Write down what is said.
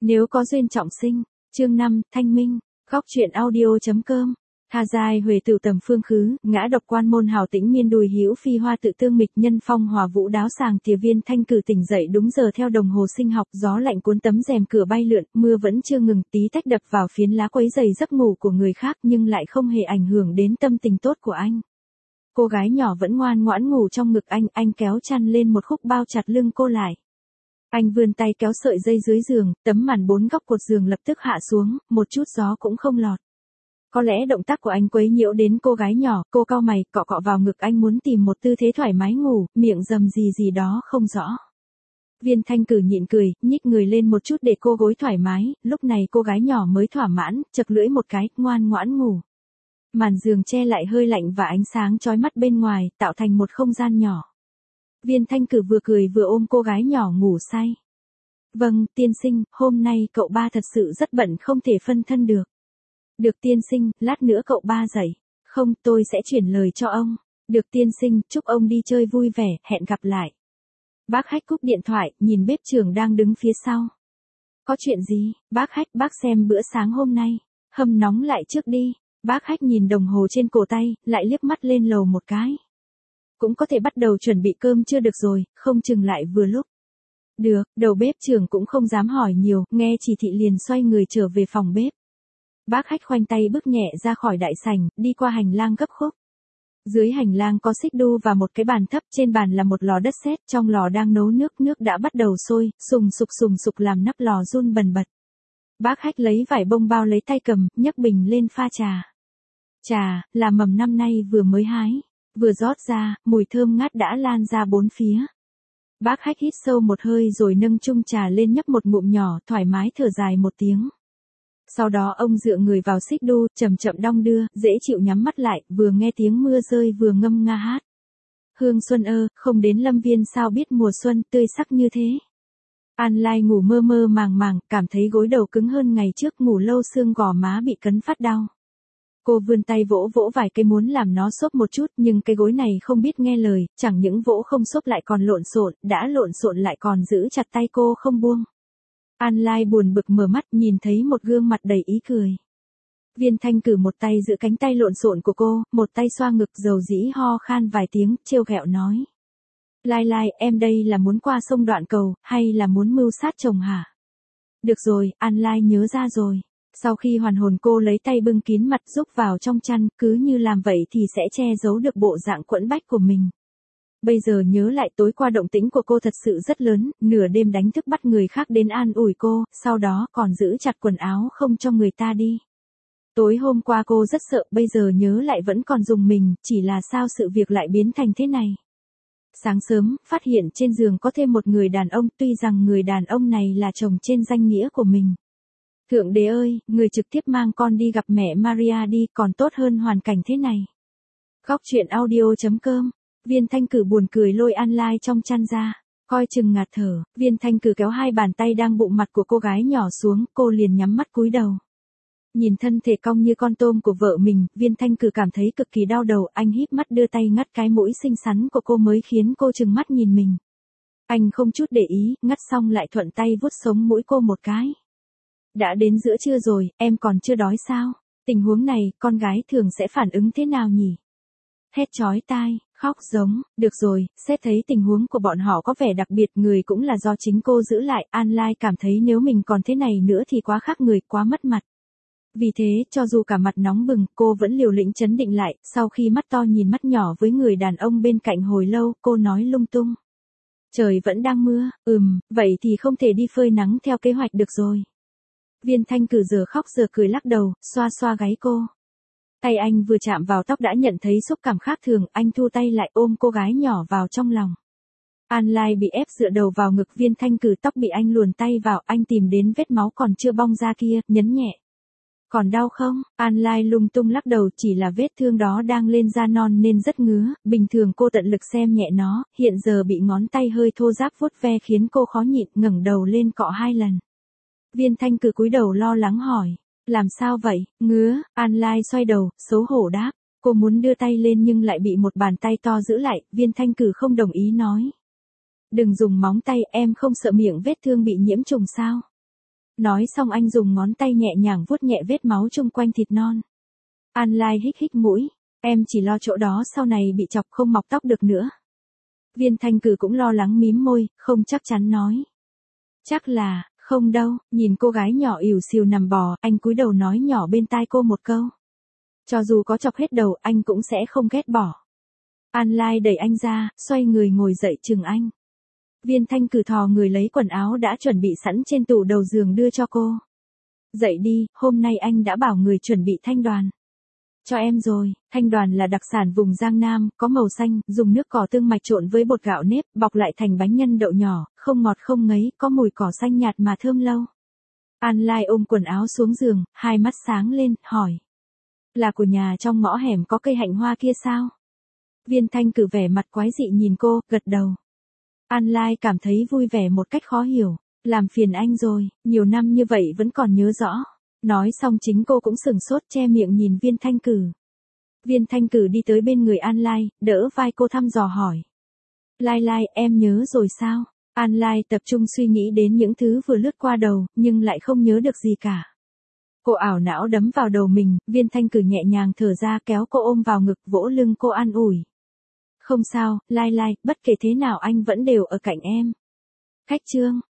Nếu có duyên trọng sinh. Chương 5, Thanh Minh. Góc truyện audio.com. Tha giai huệ tửu tầm phương khứ, ngã độc quan môn hào tĩnh miên đùi hữu phi hoa tự tương mịch nhân phong hòa vũ đáo sàng tìa viên thanh cử tỉnh dậy đúng giờ theo đồng hồ sinh học, gió lạnh cuốn tấm rèm cửa bay lượn, mưa vẫn chưa ngừng, tí tách đập vào phiến lá quấy dày giấc ngủ của người khác nhưng lại không hề ảnh hưởng đến tâm tình tốt của anh. Cô gái nhỏ vẫn ngoan ngoãn ngủ trong ngực anh kéo chăn lên một khúc bao chặt lưng cô lại. Anh vươn tay kéo sợi dây dưới giường, tấm màn 4 góc cột giường lập tức hạ xuống, một chút gió cũng không lọt. Có lẽ động tác của anh quấy nhiễu đến cô gái nhỏ, cô cau mày, cọ cọ vào ngực anh muốn tìm một tư thế thoải mái ngủ, miệng rầm gì đó không rõ. Viên Thanh Cử nhịn cười, nhích người lên một chút để cô gối thoải mái, lúc này cô gái nhỏ mới thỏa mãn, chật lưỡi một cái, ngoan ngoãn ngủ. Màn giường che lại hơi lạnh và ánh sáng chói mắt bên ngoài, tạo thành một không gian nhỏ. Viên Thanh Cử vừa cười vừa ôm cô gái nhỏ ngủ say. Vâng, tiên sinh, hôm nay cậu ba thật sự rất bận không thể phân thân được. Được tiên sinh, lát nữa cậu ba dậy. Không, tôi sẽ chuyển lời cho ông. Được tiên sinh, chúc ông đi chơi vui vẻ, hẹn gặp lại. Bác Hách cúp điện thoại, nhìn bếp trưởng đang đứng phía sau. Có chuyện gì, bác Hách, bác xem bữa sáng hôm nay. Hâm nóng lại trước đi. Bác Hách nhìn đồng hồ trên cổ tay, lại liếc mắt lên lầu một cái. Cũng có thể bắt đầu chuẩn bị cơm chưa được rồi, không chừng lại vừa lúc. Được, đầu bếp trưởng cũng không dám hỏi nhiều, nghe chỉ thị liền xoay người trở về phòng bếp. Bác Hách khoanh tay bước nhẹ ra khỏi đại sảnh, đi qua hành lang gấp khúc. Dưới hành lang có xích đu và một cái bàn thấp, trên bàn là một lò đất sét, trong lò đang nấu nước đã bắt đầu sôi, sùng sục làm nắp lò run bần bật. Bác Hách lấy vải bông bao lấy tay cầm, nhấc bình lên pha trà. Trà, là mầm năm nay vừa mới hái. Vừa rót ra, mùi thơm ngát đã lan ra bốn phía. Bác Hách hít sâu một hơi rồi nâng chung trà lên nhấp một ngụm nhỏ, thoải mái thở dài một tiếng. Sau đó ông dựa người vào xích đu, chậm chậm đong đưa, dễ chịu nhắm mắt lại, vừa nghe tiếng mưa rơi vừa ngâm nga hát. Hương xuân ơ, không đến Lâm Viên sao biết mùa xuân tươi sắc như thế. An Lai ngủ mơ mơ màng, cảm thấy gối đầu cứng hơn ngày trước, ngủ lâu xương gò má bị cấn phát đau. Cô vươn tay vỗ vài cái muốn làm nó xốp một chút, nhưng cái gối này không biết nghe lời, chẳng những vỗ không xốp lại còn lộn xộn, đã lộn xộn lại còn giữ chặt tay cô không buông. An Lai buồn bực mở mắt, nhìn thấy một gương mặt đầy ý cười. Viên Thanh Cử một tay giữ cánh tay lộn xộn của cô, một tay xoa ngực dầu dĩ ho khan vài tiếng, trêu ghẹo nói. Lai, em đây là muốn qua sông Đoạn Cầu, hay là muốn mưu sát chồng hả? Được rồi, An Lai nhớ ra rồi. Sau khi hoàn hồn cô lấy tay bưng kín mặt rúc vào trong chăn, cứ như làm vậy thì sẽ che giấu được bộ dạng quẫn bách của mình. Bây giờ nhớ lại tối qua động tĩnh của cô thật sự rất lớn, nửa đêm đánh thức bắt người khác đến an ủi cô, sau đó còn giữ chặt quần áo không cho người ta đi. Tối hôm qua cô rất sợ, bây giờ nhớ lại vẫn còn rùng mình, chỉ là sao sự việc lại biến thành thế này. Sáng sớm, phát hiện trên giường có thêm một người đàn ông, tuy rằng người đàn ông này là chồng trên danh nghĩa của mình. Thượng đế ơi, người trực tiếp mang con đi gặp mẹ Maria đi, còn tốt hơn hoàn cảnh thế này. Góc truyện audio.com. Viên Thanh Cử buồn cười lôi An Lai trong chăn ra, coi chừng ngạt thở. Viên Thanh Cử kéo hai bàn tay đang bụng mặt của cô gái nhỏ xuống, cô liền nhắm mắt cúi đầu. Nhìn thân thể cong như con tôm của vợ mình, Viên Thanh Cử cảm thấy cực kỳ đau đầu, anh híp mắt đưa tay ngắt cái mũi xinh xắn của cô mới khiến cô chừng mắt nhìn mình. Anh không chút để ý, ngắt xong lại thuận tay vuốt sống mũi cô một cái. Đã đến giữa trưa rồi, em còn chưa đói sao? Tình huống này, con gái thường sẽ phản ứng thế nào nhỉ? Hét chói tai, khóc giống, được rồi, xét thấy tình huống của bọn họ có vẻ đặc biệt, người cũng là do chính cô giữ lại, An Lai cảm thấy nếu mình còn thế này nữa thì quá khác người, quá mất mặt. Vì thế, cho dù cả mặt nóng bừng, cô vẫn liều lĩnh trấn định lại, sau khi mắt to nhìn mắt nhỏ với người đàn ông bên cạnh hồi lâu, cô nói lung tung. Trời vẫn đang mưa, vậy thì không thể đi phơi nắng theo kế hoạch được rồi. Viên Thanh Cử giờ khóc giờ cười lắc đầu, xoa gáy cô. Tay anh vừa chạm vào tóc đã nhận thấy xúc cảm khác thường, anh thu tay lại ôm cô gái nhỏ vào trong lòng. An Lai bị ép dựa đầu vào ngực Viên Thanh Cử, tóc bị anh luồn tay vào, anh tìm đến vết máu còn chưa bong ra kia, nhấn nhẹ. Còn đau không? An Lai lung tung lắc đầu, chỉ là vết thương đó đang lên da non nên rất ngứa, bình thường cô tận lực xem nhẹ nó, hiện giờ bị ngón tay hơi thô ráp vuốt ve khiến cô khó nhịn, ngẩng đầu lên cọ 2 lần. Viên Thanh Cử cúi đầu lo lắng hỏi. Làm sao vậy, ngứa? An Lai xoay đầu, xấu hổ đáp. Cô muốn đưa tay lên nhưng lại bị một bàn tay to giữ lại, Viên Thanh Cử không đồng ý nói. Đừng dùng móng tay, em không sợ miệng vết thương bị nhiễm trùng sao? Nói xong anh dùng ngón tay nhẹ nhàng vuốt nhẹ vết máu chung quanh thịt non. An Lai hít hít mũi, em chỉ lo chỗ đó sau này bị chọc không mọc tóc được nữa. Viên Thanh Cử cũng lo lắng mím môi, không chắc chắn nói. Chắc là, không đâu, nhìn cô gái nhỏ ỉu xìu nằm bò, anh cúi đầu nói nhỏ bên tai cô một câu. Cho dù có chọc hết đầu, anh cũng sẽ không ghét bỏ. An Lai đẩy anh ra, xoay người ngồi dậy chừng anh. Viên Thanh Cử thò người lấy quần áo đã chuẩn bị sẵn trên tủ đầu giường đưa cho cô. Dậy đi, hôm nay anh đã bảo người chuẩn bị thanh đoàn. Cho em rồi, thanh đoàn là đặc sản vùng Giang Nam, có màu xanh, dùng nước cỏ tương mạch trộn với bột gạo nếp, bọc lại thành bánh nhân đậu nhỏ, không ngọt không ngấy, có mùi cỏ xanh nhạt mà thơm lâu. An Lai ôm quần áo xuống giường, hai mắt sáng lên, hỏi. Là của nhà trong ngõ hẻm có cây hạnh hoa kia sao? Viên Thanh Cử vẻ mặt quái dị nhìn cô, gật đầu. An Lai cảm thấy vui vẻ một cách khó hiểu. Làm phiền anh rồi, nhiều năm như vậy vẫn còn nhớ rõ. Nói xong chính cô cũng sửng sốt che miệng nhìn Viên Thanh Cử. Viên Thanh Cử đi tới bên người An Lai, đỡ vai cô thăm dò hỏi. Lai Lai, em nhớ rồi sao? An Lai tập trung suy nghĩ đến những thứ vừa lướt qua đầu, nhưng lại không nhớ được gì cả. Cô ảo não đấm vào đầu mình, Viên Thanh Cử nhẹ nhàng thở ra kéo cô ôm vào ngực vỗ lưng cô an ủi. Không sao, Lai Lai, bất kể thế nào anh vẫn đều ở cạnh em. Khách trương.